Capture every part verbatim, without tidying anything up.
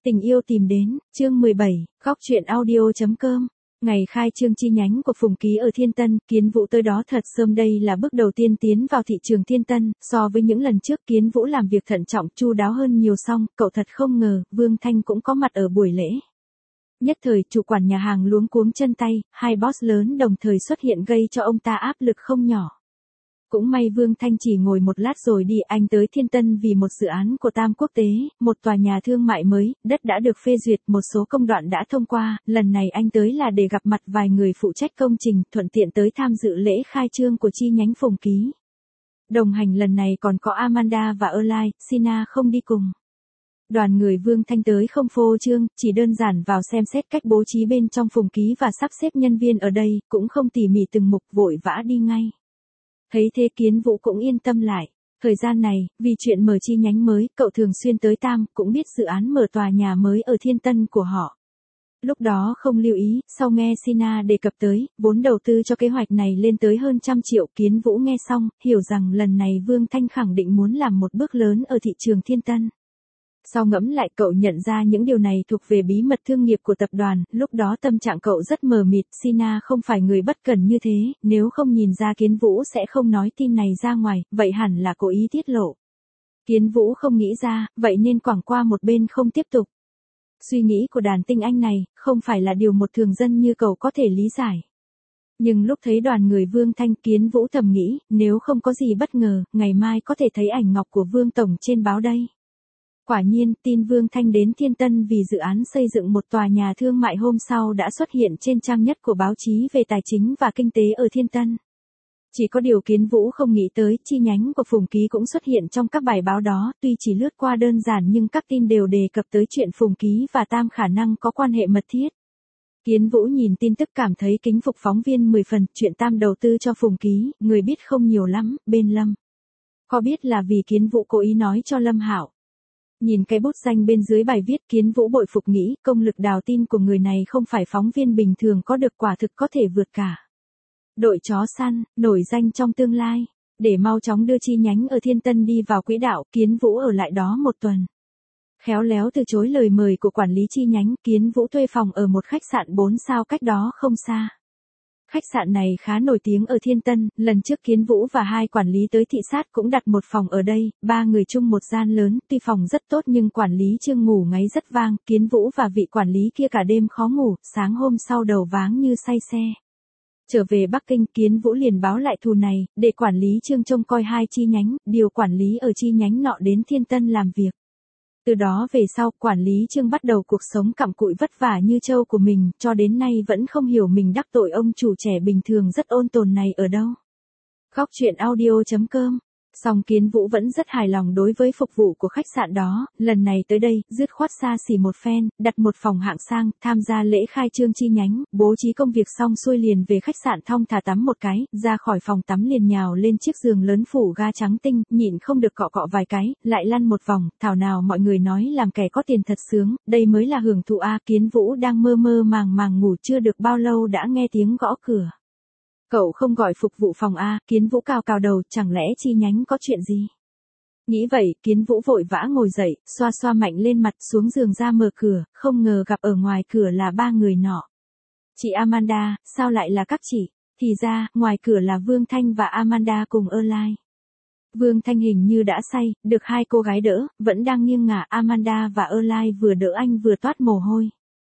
Tình yêu tìm đến, chương mười bảy, góc truyện audio.com. Ngày khai trương chi nhánh của Phùng Ký ở Thiên Tân, Kiến Vũ tới đó thật sớm. Đây là bước đầu tiên tiến vào thị trường Thiên Tân, so với những lần trước Kiến Vũ làm việc thận trọng chu đáo hơn nhiều. Xong, cậu thật không ngờ, Vương Thanh cũng có mặt ở buổi lễ. Nhất thời, chủ quản nhà hàng luống cuống chân tay, hai boss lớn đồng thời xuất hiện gây cho ông ta áp lực không nhỏ. Cũng may Vương Thanh chỉ ngồi một lát rồi đi. Anh tới Thiên Tân vì một dự án của Tam Quốc Tế, một tòa nhà thương mại mới, đất đã được phê duyệt, một số công đoạn đã thông qua. Lần này anh tới là để gặp mặt vài người phụ trách công trình, thuận tiện tới tham dự lễ khai trương của chi nhánh Phùng Ký. Đồng hành lần này còn có Amanda và Erlai, Sina không đi cùng. Đoàn người Vương Thanh tới không phô trương, chỉ đơn giản vào xem xét cách bố trí bên trong Phùng Ký và sắp xếp nhân viên ở đây, cũng không tỉ mỉ từng mục, vội vã đi ngay. Thấy thế Kiến Vũ cũng yên tâm lại. Thời gian này, vì chuyện mở chi nhánh mới, cậu thường xuyên tới Tam, cũng biết dự án mở tòa nhà mới ở Thiên Tân của họ. Lúc đó không lưu ý, sau nghe Sina đề cập tới, vốn đầu tư cho kế hoạch này lên tới hơn trăm triệu. Kiến Vũ nghe xong, hiểu rằng lần này Vương Thanh khẳng định muốn làm một bước lớn ở thị trường Thiên Tân. Sau ngẫm lại cậu nhận ra những điều này thuộc về bí mật thương nghiệp của tập đoàn, lúc đó tâm trạng cậu rất mờ mịt. Sina không phải người bất cẩn như thế, nếu không nhìn ra Kiến Vũ sẽ không nói tin này ra ngoài, vậy hẳn là cố ý tiết lộ. Kiến Vũ không nghĩ ra, vậy nên quẳng qua một bên không tiếp tục. Suy nghĩ của đàn tinh anh này, không phải là điều một thường dân như cậu có thể lý giải. Nhưng lúc thấy đoàn người Vương Thanh, Kiến Vũ thầm nghĩ, nếu không có gì bất ngờ, ngày mai có thể thấy ảnh ngọc của Vương Tổng trên báo đây. Quả nhiên, tin Vương Thanh đến Thiên Tân vì dự án xây dựng một tòa nhà thương mại hôm sau đã xuất hiện trên trang nhất của báo chí về tài chính và kinh tế ở Thiên Tân. Chỉ có điều Kiến Vũ không nghĩ tới, chi nhánh của Phùng Ký cũng xuất hiện trong các bài báo đó, tuy chỉ lướt qua đơn giản nhưng các tin đều đề cập tới chuyện Phùng Ký và Tam khả năng có quan hệ mật thiết. Kiến Vũ nhìn tin tức cảm thấy kính phục phóng viên mười phần, chuyện Tam đầu tư cho Phùng Ký, người biết không nhiều lắm, bên Lâm. Có biết là vì Kiến Vũ cố ý nói cho Lâm Hạo. Nhìn cái bút danh bên dưới bài viết, Kiến Vũ bội phục nghĩ, công lực đào tin của người này không phải phóng viên bình thường có được, quả thực có thể vượt cả đội chó săn, nổi danh trong tương lai. Để mau chóng đưa chi nhánh ở Thiên Tân đi vào quỹ đạo, Kiến Vũ ở lại đó một tuần. Khéo léo từ chối lời mời của quản lý chi nhánh, Kiến Vũ thuê phòng ở một khách sạn bốn sao cách đó không xa. Khách sạn này khá nổi tiếng ở Thiên Tân, lần trước Kiến Vũ và hai quản lý tới thị sát cũng đặt một phòng ở đây, ba người chung một gian lớn, tuy phòng rất tốt nhưng quản lý Trương ngủ ngáy rất vang, Kiến Vũ và vị quản lý kia cả đêm khó ngủ, sáng hôm sau đầu váng như say xe. Trở về Bắc Kinh, Kiến Vũ liền báo lại thù này, để quản lý Trương trông coi hai chi nhánh, điều quản lý ở chi nhánh nọ đến Thiên Tân làm việc. Từ đó về sau, quản lý Trương bắt đầu cuộc sống cặm cụi vất vả như trâu của mình, cho đến nay vẫn không hiểu mình đắc tội ông chủ trẻ bình thường rất ôn tồn này ở đâu. Góc truyện audio.com. Song Kiến Vũ vẫn rất hài lòng đối với phục vụ của khách sạn đó, lần này tới đây, dứt khoát xa xỉ một phen, đặt một phòng hạng sang, tham gia lễ khai trương chi nhánh, bố trí công việc xong xuôi liền về khách sạn thong thả tắm một cái, ra khỏi phòng tắm liền nhào lên chiếc giường lớn phủ ga trắng tinh, nhịn không được cọ cọ vài cái, lại lăn một vòng, thảo nào mọi người nói làm kẻ có tiền thật sướng, đây mới là hưởng thụ a. Kiến Vũ đang mơ mơ màng màng ngủ chưa được bao lâu đã nghe tiếng gõ cửa. Cậu không gọi phục vụ phòng a? Kiến Vũ cào cào đầu, chẳng lẽ chi nhánh có chuyện gì? Nghĩ vậy, Kiến Vũ vội vã ngồi dậy, xoa xoa mạnh lên mặt, xuống giường ra mở cửa, không ngờ gặp ở ngoài cửa là ba người nọ. Chị Amanda, sao lại là các chị? Thì ra, ngoài cửa là Vương Thanh và Amanda cùng Erlai. Vương Thanh hình như đã say, được hai cô gái đỡ, vẫn đang nghiêng ngả. Amanda và Erlai vừa đỡ anh vừa toát mồ hôi.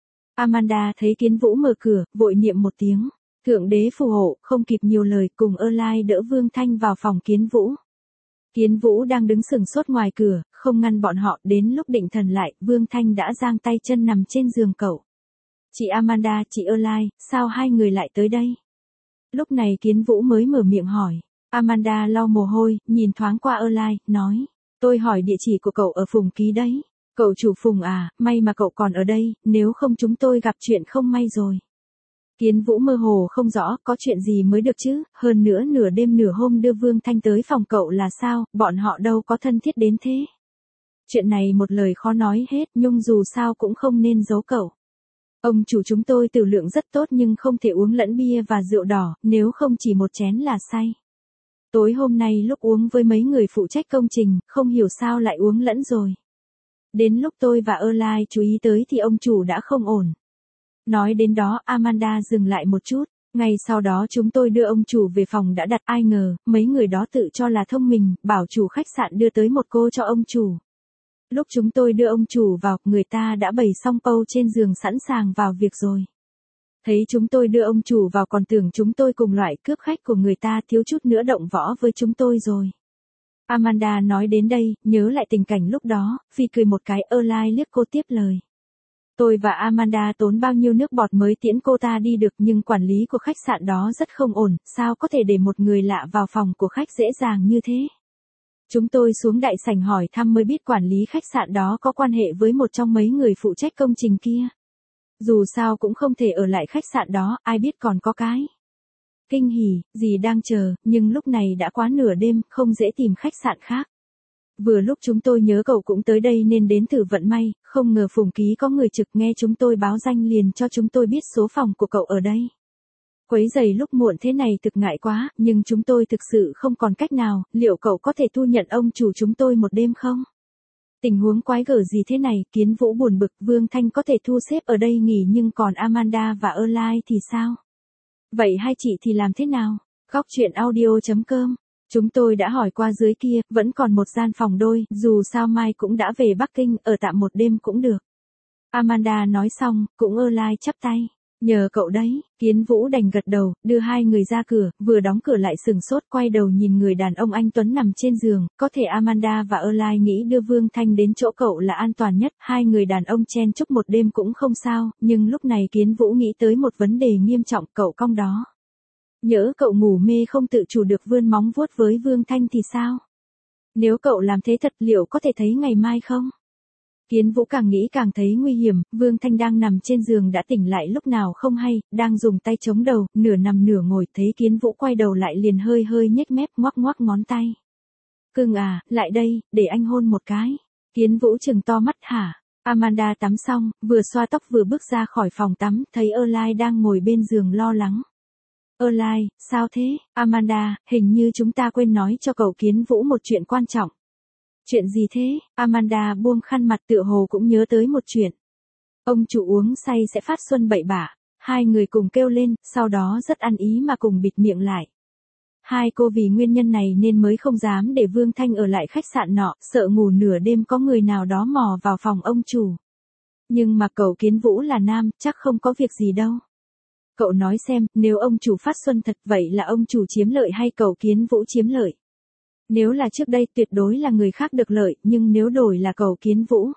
Amanda thấy Kiến Vũ mở cửa, vội niệm một tiếng. Thượng đế phù hộ, không kịp nhiều lời, cùng Erlai đỡ Vương Thanh vào phòng Kiến Vũ. Kiến Vũ đang đứng sừng sốt ngoài cửa, không ngăn bọn họ, đến lúc định thần lại, Vương Thanh đã giang tay chân nằm trên giường cậu. Chị Amanda, chị Erlai, sao hai người lại tới đây? Lúc này Kiến Vũ mới mở miệng hỏi. Amanda lau mồ hôi, nhìn thoáng qua Erlai, nói. Tôi hỏi địa chỉ của cậu ở Phùng Ký đấy. Cậu chủ Phùng à, may mà cậu còn ở đây, nếu không chúng tôi gặp chuyện không may rồi. Kiến Vũ mơ hồ không rõ, có chuyện gì mới được chứ, hơn nữa nửa đêm nửa hôm đưa Vương Thanh tới phòng cậu là sao, bọn họ đâu có thân thiết đến thế. Chuyện này một lời khó nói hết, nhưng dù sao cũng không nên giấu cậu. Ông chủ chúng tôi tiểu lượng rất tốt nhưng không thể uống lẫn bia và rượu đỏ, nếu không chỉ một chén là say. Tối hôm nay lúc uống với mấy người phụ trách công trình, không hiểu sao lại uống lẫn rồi. Đến lúc tôi và Erlai chú ý tới thì ông chủ đã không ổn. Nói đến đó Amanda dừng lại một chút. Ngay sau đó chúng tôi đưa ông chủ về phòng đã đặt, ai ngờ, mấy người đó tự cho là thông minh, bảo chủ khách sạn đưa tới một cô cho ông chủ. Lúc chúng tôi đưa ông chủ vào, người ta đã bày xong pâu trên giường sẵn sàng vào việc rồi. Thấy chúng tôi đưa ông chủ vào còn tưởng chúng tôi cùng loại cướp khách của người ta, thiếu chút nữa động võ với chúng tôi rồi. Amanda nói đến đây, nhớ lại tình cảnh lúc đó, Phi cười một cái, Erlai liếc cô tiếp lời. Tôi và Amanda tốn bao nhiêu nước bọt mới tiễn cô ta đi được, nhưng quản lý của khách sạn đó rất không ổn, sao có thể để một người lạ vào phòng của khách dễ dàng như thế. Chúng tôi xuống đại sảnh hỏi thăm mới biết quản lý khách sạn đó có quan hệ với một trong mấy người phụ trách công trình kia. Dù sao cũng không thể ở lại khách sạn đó, ai biết còn có cái kinh hỉ gì đang chờ, nhưng lúc này đã quá nửa đêm, không dễ tìm khách sạn khác. Vừa lúc chúng tôi nhớ cậu cũng tới đây nên đến thử vận may, không ngờ Phùng Ký có người trực, nghe chúng tôi báo danh liền cho chúng tôi biết số phòng của cậu ở đây. Quấy rầy lúc muộn thế này thực ngại quá, nhưng chúng tôi thực sự không còn cách nào, liệu cậu có thể thu nhận ông chủ chúng tôi một đêm không? Tình huống quái gở gì thế này, Kiến Vũ buồn bực, Vương Thanh có thể thu xếp ở đây nghỉ nhưng còn Amanda và Erlai thì sao? Vậy hai chị thì làm thế nào? Góc truyện audio chấm com. Chúng tôi đã hỏi qua dưới kia, vẫn còn một gian phòng đôi, dù sao mai cũng đã về Bắc Kinh, ở tạm một đêm cũng được. Amanda nói xong, cũng Erlai chắp tay. Nhờ cậu đấy, Kiến Vũ đành gật đầu, đưa hai người ra cửa, vừa đóng cửa lại sừng sốt, quay đầu nhìn người đàn ông anh tuấn nằm trên giường, có thể Amanda và Erlai nghĩ đưa Vương Thanh đến chỗ cậu là an toàn nhất, hai người đàn ông chen chúc một đêm cũng không sao, nhưng lúc này Kiến Vũ nghĩ tới một vấn đề nghiêm trọng, cậu cong đó. Nhỡ cậu ngủ mê không tự chủ được vươn móng vuốt với Vương Thanh thì sao? Nếu cậu làm thế thật liệu có thể thấy ngày mai không? Kiến Vũ càng nghĩ càng thấy nguy hiểm, Vương Thanh đang nằm trên giường đã tỉnh lại lúc nào không hay, đang dùng tay chống đầu, nửa nằm nửa ngồi, thấy Kiến Vũ quay đầu lại liền hơi hơi nhếch mép ngoắc ngoắc ngón tay. Cưng à, lại đây, để anh hôn một cái. Kiến Vũ trừng to mắt hả? Amanda tắm xong, vừa xoa tóc vừa bước ra khỏi phòng tắm, thấy Erlai đang ngồi bên giường lo lắng. Erlai, sao thế? Amanda, hình như chúng ta quên nói cho cậu Kiến Vũ một chuyện quan trọng. Chuyện gì thế? Amanda buông khăn mặt tựa hồ cũng nhớ tới một chuyện. Ông chủ uống say sẽ phát xuân bậy bạ. Hai người cùng kêu lên, sau đó rất ăn ý mà cùng bịt miệng lại. Hai cô vì nguyên nhân này nên mới không dám để Vương Thanh ở lại khách sạn nọ, sợ ngủ nửa đêm có người nào đó mò vào phòng ông chủ. Nhưng mà cậu Kiến Vũ là nam, chắc không có việc gì đâu. Cậu nói xem, nếu ông chủ phát xuân thật vậy là ông chủ chiếm lợi hay cậu Kiến Vũ chiếm lợi? Nếu là trước đây tuyệt đối là người khác được lợi, nhưng nếu đổi là cậu Kiến Vũ.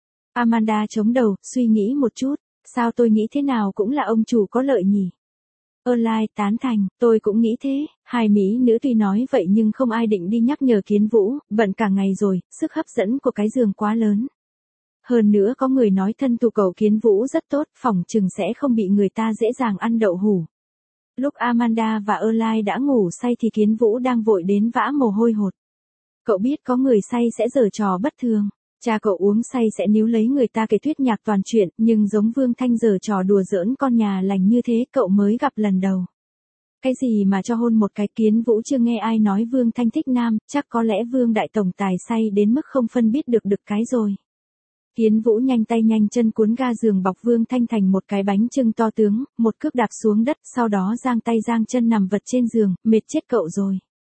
Amanda chống đầu, suy nghĩ một chút, sao tôi nghĩ thế nào cũng là ông chủ có lợi nhỉ? Erlai tán thành, tôi cũng nghĩ thế, hai mỹ nữ tuy nói vậy nhưng không ai định đi nhắc nhở Kiến Vũ, bận cả ngày rồi, sức hấp dẫn của cái giường quá lớn. Hơn nữa có người nói thân thủ cậu Kiến Vũ rất tốt, phỏng chừng sẽ không bị người ta dễ dàng ăn đậu hủ. Lúc Amanda và Erlai đã ngủ say thì Kiến Vũ đang vội đến vã mồ hôi hột. Cậu biết có người say sẽ giở trò bất thường. Cha cậu uống say sẽ níu lấy người ta kể thuyết nhạc toàn chuyện, nhưng giống Vương Thanh giở trò đùa giỡn con nhà lành như thế cậu mới gặp lần đầu. Cái gì mà cho hôn một cái? Kiến Vũ chưa nghe ai nói Vương Thanh thích nam, chắc có lẽ Vương Đại Tổng Tài say đến mức không phân biết được được cái rồi. Kiến Vũ nhanh tay nhanh chân cuốn ga giường bọc Vương Thanh thành một cái bánh chưng to tướng, một cước đạp xuống đất, sau đó giang tay giang chân nằm vật trên giường, mệt chết cậu rồi.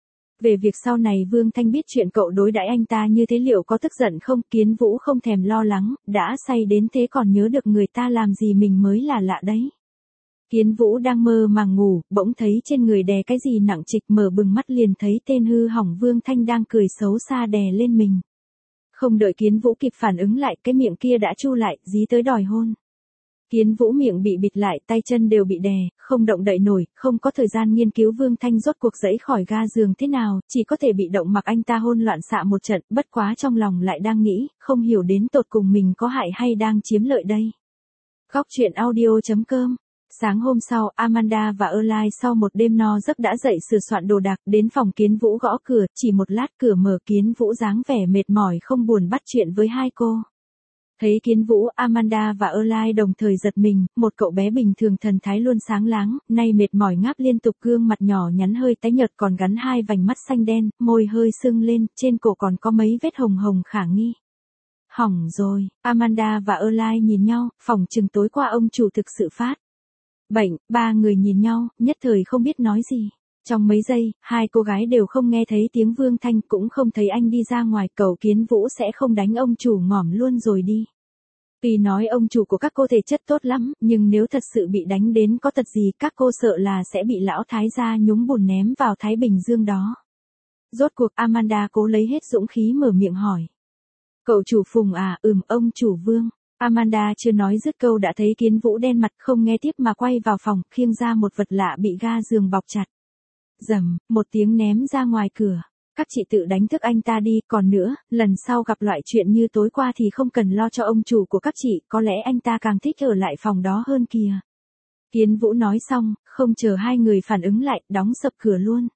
Về việc sau này Vương Thanh biết chuyện cậu đối đãi anh ta như thế liệu có tức giận không? Kiến Vũ không thèm lo lắng, đã say đến thế còn nhớ được người ta làm gì mình mới là lạ đấy. Kiến Vũ đang mơ màng ngủ, bỗng thấy trên người đè cái gì nặng trịch, mở bừng mắt liền thấy tên hư hỏng Vương Thanh đang cười xấu xa đè lên mình. Không đợi Kiến Vũ kịp phản ứng lại, cái miệng kia đã chu lại, dí tới đòi hôn. Kiến Vũ miệng bị bịt lại, tay chân đều bị đè, không động đậy nổi, không có thời gian nghiên cứu Vương Thanh rốt cuộc giãy khỏi ga giường thế nào, chỉ có thể bị động mặc anh ta hôn loạn xạ một trận, bất quá trong lòng lại đang nghĩ, không hiểu đến tột cùng mình có hại hay đang chiếm lợi đây. Góc truyện audio chấm com. Sáng hôm sau, Amanda và Erlai sau một đêm no giấc đã dậy sửa soạn đồ đạc, đến phòng Kiến Vũ gõ cửa, chỉ một lát cửa mở, Kiến Vũ dáng vẻ mệt mỏi không buồn bắt chuyện với hai cô. Thấy Kiến Vũ, Amanda và Erlai đồng thời giật mình, một cậu bé bình thường thần thái luôn sáng láng, nay mệt mỏi ngáp liên tục, gương mặt nhỏ nhắn hơi tái nhợt còn gắn hai vành mắt xanh đen, môi hơi sưng lên, trên cổ còn có mấy vết hồng hồng khả nghi. Hỏng rồi, Amanda và Erlai nhìn nhau, phỏng chừng tối qua ông chủ thực sự phát bệnh, ba người nhìn nhau, nhất thời không biết nói gì. Trong mấy giây, hai cô gái đều không nghe thấy tiếng Vương Thanh, cũng không thấy anh đi ra ngoài, Cẩu Kiến Vũ sẽ không đánh ông chủ ngỏm luôn rồi đi. Tuy nói ông chủ của các cô thể chất tốt lắm, nhưng nếu thật sự bị đánh đến có tật gì, các cô sợ là sẽ bị lão thái gia nhúng bùn ném vào Thái Bình Dương đó. Rốt cuộc Amanda cố lấy hết dũng khí mở miệng hỏi. Cậu chủ Phùng à, ừm ông chủ Vương. Amanda chưa nói dứt câu đã thấy Kiến Vũ đen mặt không nghe tiếp mà quay vào phòng, khiêng ra một vật lạ bị ga giường bọc chặt. Rầm, một tiếng ném ra ngoài cửa. Các chị tự đánh thức anh ta đi, còn nữa, lần sau gặp loại chuyện như tối qua thì không cần lo cho ông chủ của các chị, có lẽ anh ta càng thích ở lại phòng đó hơn kìa. Kiến Vũ nói xong, không chờ hai người phản ứng lại, đóng sập cửa luôn.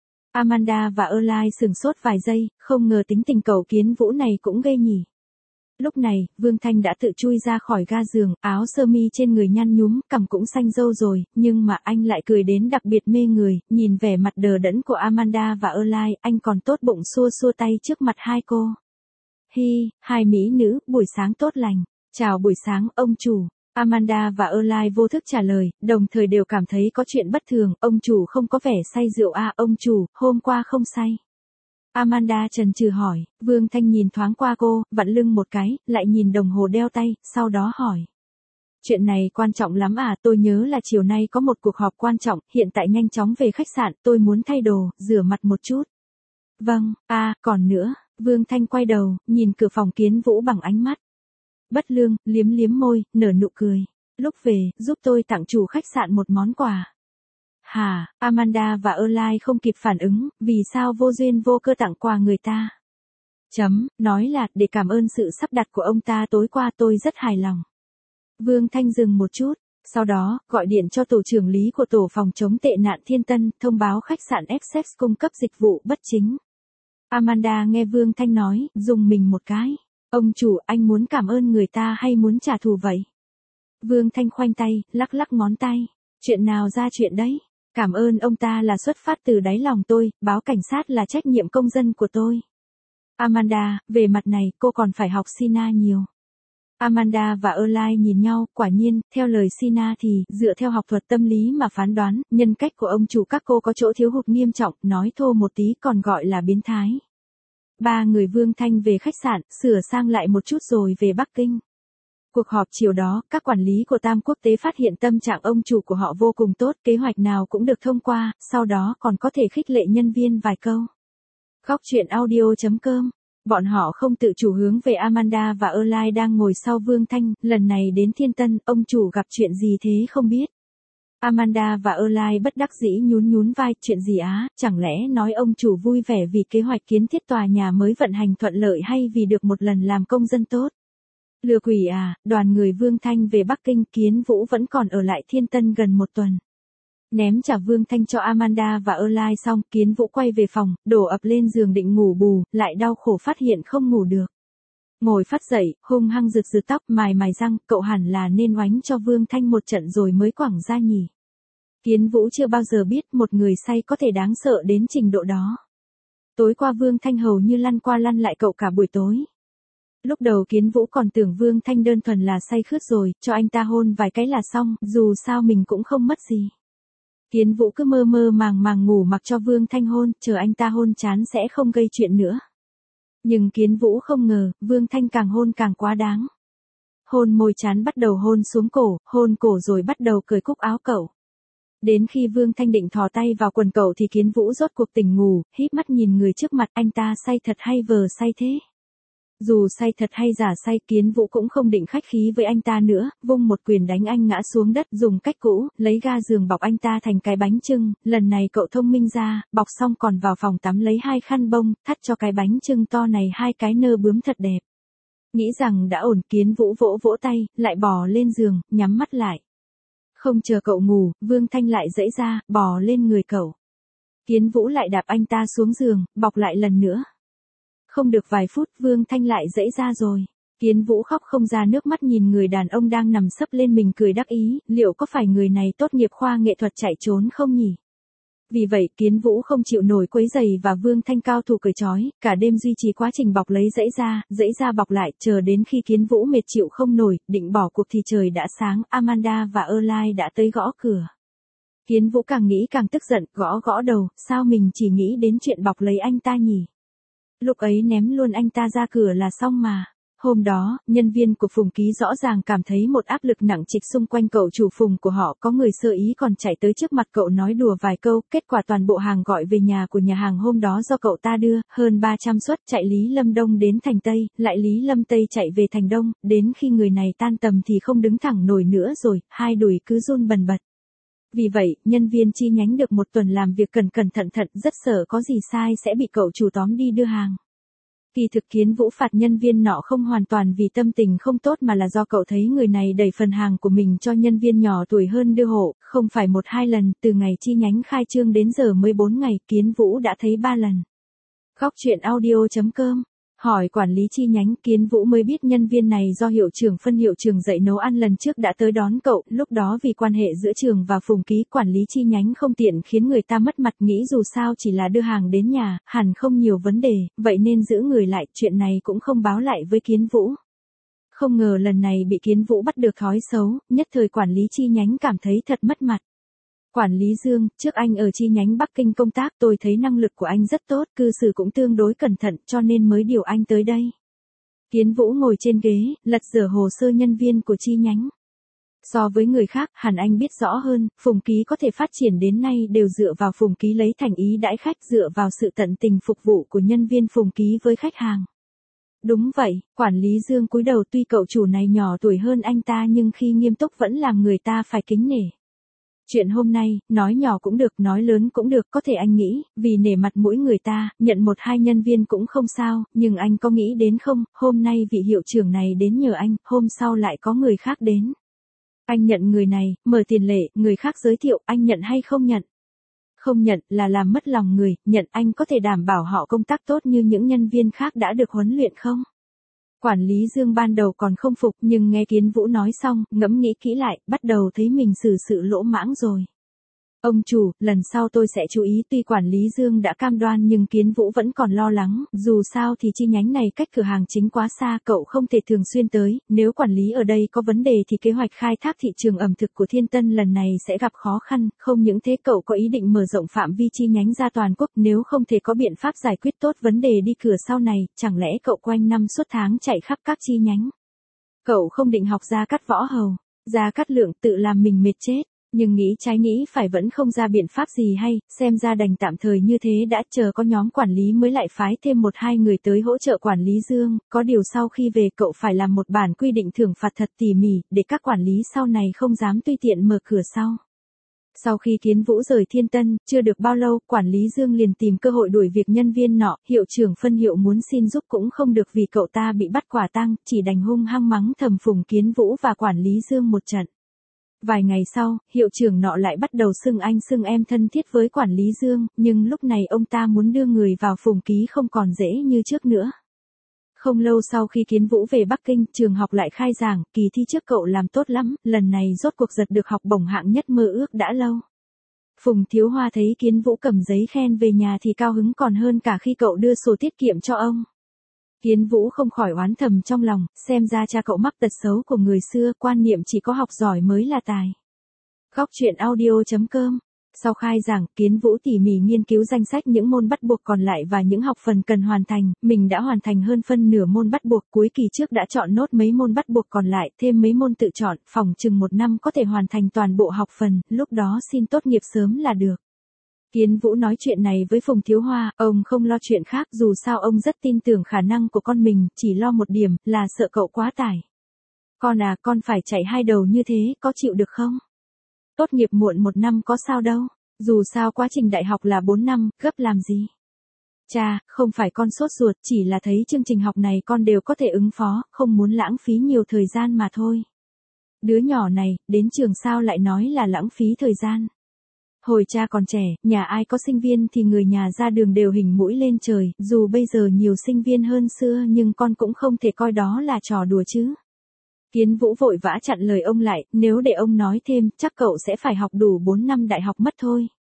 Amanda và Erlai sửng sốt vài giây, không ngờ tính tình Cẩu Kiến Vũ này cũng ghê nhỉ. Lúc này, Vương Thanh đã tự chui ra khỏi ga giường, áo sơ mi trên người nhăn nhúm, cằm cũng xanh râu rồi, nhưng mà anh lại cười đến đặc biệt mê người, nhìn vẻ mặt đờ đẫn của Amanda và Erlai, anh còn tốt bụng xua xua tay trước mặt hai cô. Hi, hai mỹ nữ, buổi sáng tốt lành. Chào buổi sáng, ông chủ. Amanda và Erlai vô thức trả lời, đồng thời đều cảm thấy có chuyện bất thường, ông chủ không có vẻ say rượu à, ông chủ, hôm qua không say. Amanda chần chừ hỏi, Vương Thanh nhìn thoáng qua cô, vặn lưng một cái, lại nhìn đồng hồ đeo tay, sau đó hỏi. Chuyện này quan trọng lắm à, tôi nhớ là chiều nay có một cuộc họp quan trọng, hiện tại nhanh chóng về khách sạn, tôi muốn thay đồ, rửa mặt một chút. Vâng, à, còn nữa, Vương Thanh quay đầu, nhìn cửa phòng Kiến Vũ bằng ánh mắt bất lương, liếm liếm môi, nở nụ cười. Lúc về, giúp tôi tặng chủ khách sạn một món quà. Hả, Amanda và Erlai không kịp phản ứng, vì sao vô duyên vô cơ tặng quà người ta? Chấm, nói là, để cảm ơn sự sắp đặt của ông ta tối qua tôi rất hài lòng. Vương Thanh dừng một chút, sau đó, gọi điện cho tổ trưởng lý của tổ phòng chống tệ nạn Thiên Tân, thông báo khách sạn Essex cung cấp dịch vụ bất chính. Amanda nghe Vương Thanh nói, dùng mình một cái. Ông chủ, anh muốn cảm ơn người ta hay muốn trả thù vậy? Vương Thanh khoanh tay, lắc lắc ngón tay. Chuyện nào ra chuyện đấy? Cảm ơn ông ta là xuất phát từ đáy lòng tôi, báo cảnh sát là trách nhiệm công dân của tôi. Amanda, về mặt này, cô còn phải học Sina nhiều. Amanda và Erlai nhìn nhau, quả nhiên, theo lời Sina thì, dựa theo học thuật tâm lý mà phán đoán, nhân cách của ông chủ các cô có chỗ thiếu hụt nghiêm trọng, nói thô một tí còn gọi là biến thái. Ba người Vương Thanh về khách sạn, sửa sang lại một chút rồi về Bắc Kinh. Cuộc họp chiều đó, các quản lý của Tam Quốc tế phát hiện tâm trạng ông chủ của họ vô cùng tốt, kế hoạch nào cũng được thông qua, sau đó còn có thể khích lệ nhân viên vài câu. Góc truyện audio chấm com. Bọn họ không tự chủ hướng về Amanda và Erlai đang ngồi sau Vương Thanh, lần này đến Thiên Tân, ông chủ gặp chuyện gì thế không biết. Amanda và Erlai bất đắc dĩ nhún nhún vai, chuyện gì á, chẳng lẽ nói ông chủ vui vẻ vì kế hoạch kiến thiết tòa nhà mới vận hành thuận lợi hay vì được một lần làm công dân tốt. Lừa quỷ à, đoàn người Vương Thanh về Bắc Kinh, Kiến Vũ vẫn còn ở lại Thiên Tân gần một tuần. Ném trả Vương Thanh cho Amanda và Erlai xong, Kiến Vũ quay về phòng, đổ ập lên giường định ngủ bù, lại đau khổ phát hiện không ngủ được. Ngồi phát dậy, hung hăng rực rực tóc, mài mài răng, cậu hẳn là nên oánh cho Vương Thanh một trận rồi mới quẳng ra nhỉ. Kiến Vũ chưa bao giờ biết một người say có thể đáng sợ đến trình độ đó. Tối qua Vương Thanh hầu như lăn qua lăn lại cậu cả buổi tối. Lúc đầu Kiến Vũ còn tưởng Vương Thanh đơn thuần là say khướt rồi, cho anh ta hôn vài cái là xong, dù sao mình cũng không mất gì. Kiến Vũ cứ mơ mơ màng màng ngủ mặc cho Vương Thanh hôn, chờ anh ta hôn chán sẽ không gây chuyện nữa. Nhưng Kiến Vũ không ngờ, Vương Thanh càng hôn càng quá đáng. Hôn môi chán bắt đầu hôn xuống cổ, hôn cổ rồi bắt đầu cởi cúc áo cậu. Đến khi Vương Thanh định thò tay vào quần cậu thì Kiến Vũ rốt cuộc tỉnh ngủ, híp mắt nhìn người trước mặt, anh ta say thật hay vờ say thế? Dù say thật hay giả say, Kiến Vũ cũng không định khách khí với anh ta nữa, vung một quyền đánh anh ngã xuống đất, dùng cách cũ, lấy ga giường bọc anh ta thành cái bánh chưng, lần này cậu thông minh ra, bọc xong còn vào phòng tắm lấy hai khăn bông, thắt cho cái bánh chưng to này hai cái nơ bướm thật đẹp. Nghĩ rằng đã ổn, Kiến Vũ vỗ vỗ tay, lại bò lên giường, nhắm mắt lại. Không chờ cậu ngủ, Vương Thanh lại dẫy ra, bò lên người cậu. Kiến Vũ lại đạp anh ta xuống giường, bọc lại lần nữa. Không được vài phút, Vương Thanh lại dẫy ra rồi. Kiến Vũ khóc không ra nước mắt nhìn người đàn ông đang nằm sấp lên mình cười đắc ý, liệu có phải người này tốt nghiệp khoa nghệ thuật chạy trốn không nhỉ? Vì vậy Kiến Vũ không chịu nổi quấy giày và Vương Thanh cao thủ cởi trói, cả đêm duy trì quá trình bọc lấy dãy ra, dãy ra bọc lại, chờ đến khi Kiến Vũ mệt chịu không nổi, định bỏ cuộc thì trời đã sáng, Amanda và Erlai đã tới gõ cửa. Kiến Vũ càng nghĩ càng tức giận, gõ gõ đầu, sao mình chỉ nghĩ đến chuyện bọc lấy anh ta nhỉ? Lúc ấy ném luôn anh ta ra cửa là xong mà. Hôm đó, nhân viên của Phùng Ký rõ ràng cảm thấy một áp lực nặng trịch xung quanh cậu chủ Phùng của họ, có người sơ ý còn chạy tới trước mặt cậu nói đùa vài câu, kết quả toàn bộ hàng gọi về nhà của nhà hàng hôm đó do cậu ta đưa, hơn ba trăm suất chạy Lý Lâm Đông đến thành Tây, lại Lý Lâm Tây chạy về thành Đông, đến khi người này tan tầm thì không đứng thẳng nổi nữa rồi, hai đùi cứ run bần bật. Vì vậy, nhân viên chi nhánh được một tuần làm việc cẩn cẩn thận thận, rất sợ có gì sai sẽ bị cậu chủ tóm đi đưa hàng. Kỳ thực Kiến Vũ phạt nhân viên nọ không hoàn toàn vì tâm tình không tốt mà là do cậu thấy người này đẩy phần hàng của mình cho nhân viên nhỏ tuổi hơn đưa hộ, không phải một hai lần, từ ngày chi nhánh khai trương đến giờ mới bốn ngày, Kiến Vũ đã thấy ba lần. Góc truyện audio chấm com hỏi quản lý chi nhánh, Kiến Vũ mới biết nhân viên này do hiệu trưởng phân hiệu trường dạy nấu ăn lần trước đã tới đón cậu, lúc đó vì quan hệ giữa trường và Phùng Ký, quản lý chi nhánh không tiện khiến người ta mất mặt, nghĩ dù sao chỉ là đưa hàng đến nhà, hẳn không nhiều vấn đề, vậy nên giữ người lại, chuyện này cũng không báo lại với Kiến Vũ. Không ngờ lần này bị Kiến Vũ bắt được thói xấu, nhất thời quản lý chi nhánh cảm thấy thật mất mặt. Quản lý Dương, trước anh ở chi nhánh Bắc Kinh công tác, tôi thấy năng lực của anh rất tốt, cư xử cũng tương đối cẩn thận, cho nên mới điều anh tới đây. Kiến Vũ ngồi trên ghế, lật dở hồ sơ nhân viên của chi nhánh. So với người khác, hẳn anh biết rõ hơn, Phùng Ký có thể phát triển đến nay đều dựa vào Phùng Ký lấy thành ý đãi khách, dựa vào sự tận tình phục vụ của nhân viên Phùng Ký với khách hàng. Đúng vậy, quản lý Dương cúi đầu, tuy cậu chủ này nhỏ tuổi hơn anh ta nhưng khi nghiêm túc vẫn làm người ta phải kính nể. Chuyện hôm nay, nói nhỏ cũng được, nói lớn cũng được, có thể anh nghĩ, vì nể mặt mũi người ta, nhận một hai nhân viên cũng không sao, nhưng anh có nghĩ đến không, hôm nay vị hiệu trưởng này đến nhờ anh, hôm sau lại có người khác đến. Anh nhận người này, mở tiền lệ, người khác giới thiệu, anh nhận hay không nhận? Không nhận là làm mất lòng người, nhận anh có thể đảm bảo họ công tác tốt như những nhân viên khác đã được huấn luyện không? Quản lý Dương ban đầu còn không phục nhưng nghe Kiến Vũ nói xong, ngẫm nghĩ kỹ lại, bắt đầu thấy mình xử sự lỗ mãng rồi. Ông chủ, lần sau tôi sẽ chú ý, tuy quản lý Dương đã cam đoan nhưng Kiến Vũ vẫn còn lo lắng, dù sao thì chi nhánh này cách cửa hàng chính quá xa, cậu không thể thường xuyên tới, nếu quản lý ở đây có vấn đề thì kế hoạch khai thác thị trường ẩm thực của Thiên Tân lần này sẽ gặp khó khăn, không những thế cậu có ý định mở rộng phạm vi chi nhánh ra toàn quốc, nếu không thể có biện pháp giải quyết tốt vấn đề đi cửa sau này, chẳng lẽ cậu quanh năm suốt tháng chạy khắp các chi nhánh. Cậu không định học Gia Cát Võ Hầu, Gia Cát Lượng tự làm mình mệt chết. Nhưng nghĩ trái nghĩ phải vẫn không ra biện pháp gì hay, xem ra đành tạm thời như thế đã, chờ có nhóm quản lý mới lại phái thêm một hai người tới hỗ trợ quản lý Dương, có điều sau khi về cậu phải làm một bản quy định thưởng phạt thật tỉ mỉ, để các quản lý sau này không dám tùy tiện mở cửa sau. Sau khi Kiến Vũ rời Thiên Tân, chưa được bao lâu, quản lý Dương liền tìm cơ hội đuổi việc nhân viên nọ, hiệu trưởng phân hiệu muốn xin giúp cũng không được vì cậu ta bị bắt quả tang, chỉ đành hung hăng mắng thầm Phùng Kiến Vũ và quản lý Dương một trận. Vài ngày sau, hiệu trưởng nọ lại bắt đầu xưng anh xưng em thân thiết với quản lý Dương, nhưng lúc này ông ta muốn đưa người vào Phùng Ký không còn dễ như trước nữa. Không lâu sau khi Kiến Vũ về Bắc Kinh, trường học lại khai giảng, kỳ thi trước cậu làm tốt lắm, lần này rốt cuộc giật được học bổng hạng nhất mơ ước đã lâu. Phùng Thiếu Hoa thấy Kiến Vũ cầm giấy khen về nhà thì cao hứng còn hơn cả khi cậu đưa sổ tiết kiệm cho ông. Kiến Vũ không khỏi oán thầm trong lòng, xem ra cha cậu mắc tật xấu của người xưa, quan niệm chỉ có học giỏi mới là tài. Góc truyện audio chấm com Sau khai giảng, Kiến Vũ tỉ mỉ nghiên cứu danh sách những môn bắt buộc còn lại và những học phần cần hoàn thành, mình đã hoàn thành hơn phân nửa môn bắt buộc, cuối kỳ trước đã chọn nốt mấy môn bắt buộc còn lại, thêm mấy môn tự chọn, phỏng chừng một năm có thể hoàn thành toàn bộ học phần, lúc đó xin tốt nghiệp sớm là được. Kiến Vũ nói chuyện này với Phùng Thiếu Hoa, ông không lo chuyện khác, dù sao ông rất tin tưởng khả năng của con mình, chỉ lo một điểm, là sợ cậu quá tải. Con à, con phải chạy hai đầu như thế, có chịu được không? Tốt nghiệp muộn một năm có sao đâu, dù sao quá trình đại học là bốn năm, gấp làm gì? Cha, không phải con sốt ruột, chỉ là thấy chương trình học này con đều có thể ứng phó, không muốn lãng phí nhiều thời gian mà thôi. Đứa nhỏ này, đến trường sao lại nói là lãng phí thời gian? Hồi cha còn trẻ, nhà ai có sinh viên thì người nhà ra đường đều hình mũi lên trời, dù bây giờ nhiều sinh viên hơn xưa nhưng con cũng không thể coi đó là trò đùa chứ. Kiến Vũ vội vã chặn lời ông lại, nếu để ông nói thêm, chắc cậu sẽ phải học đủ bốn năm đại học mất thôi.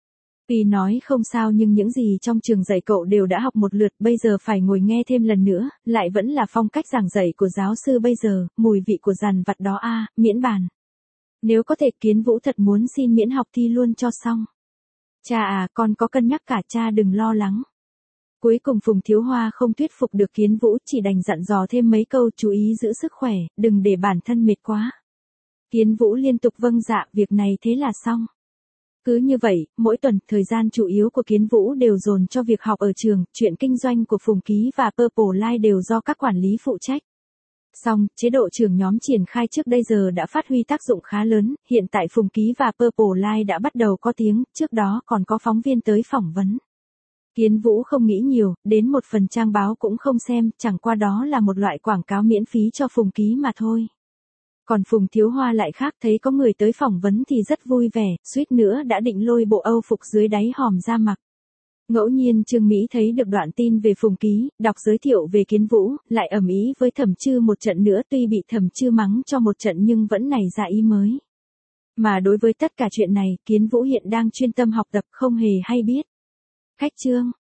Pi nói không sao nhưng những gì trong trường dạy cậu đều đã học một lượt, bây giờ phải ngồi nghe thêm lần nữa, lại vẫn là phong cách giảng dạy của giáo sư bây giờ, mùi vị của dàn vặt đó a, miễn bàn. Nếu có thể Kiến Vũ thật muốn xin miễn học thi luôn cho xong. Cha à, con có cân nhắc cả, cha đừng lo lắng. Cuối cùng Phùng Thiếu Hoa không thuyết phục được Kiến Vũ, chỉ đành dặn dò thêm mấy câu, chú ý giữ sức khỏe, đừng để bản thân mệt quá. Kiến Vũ liên tục vâng dạ, việc này thế là xong. Cứ như vậy, mỗi tuần, thời gian chủ yếu của Kiến Vũ đều dồn cho việc học ở trường, chuyện kinh doanh của Phùng Ký và Purple Line đều do các quản lý phụ trách. Xong, chế độ trưởng nhóm triển khai trước đây giờ đã phát huy tác dụng khá lớn, hiện tại Phùng Ký và Purple Line đã bắt đầu có tiếng, trước đó còn có phóng viên tới phỏng vấn. Kiến Vũ không nghĩ nhiều, đến một phần trang báo cũng không xem, chẳng qua đó là một loại quảng cáo miễn phí cho Phùng Ký mà thôi. Còn Phùng Thiếu Hoa lại khác, thấy có người tới phỏng vấn thì rất vui vẻ, suýt nữa đã định lôi bộ Âu phục dưới đáy hòm ra mặc. Ngẫu nhiên Trương Mỹ thấy được đoạn tin về Phùng Ký, đọc giới thiệu về Kiến Vũ, lại ầm ĩ với Thẩm Chư một trận nữa, tuy bị Thẩm Chư mắng cho một trận nhưng vẫn nảy ra ý mới. Mà đối với tất cả chuyện này, Kiến Vũ hiện đang chuyên tâm học tập, không hề hay biết. Khách chương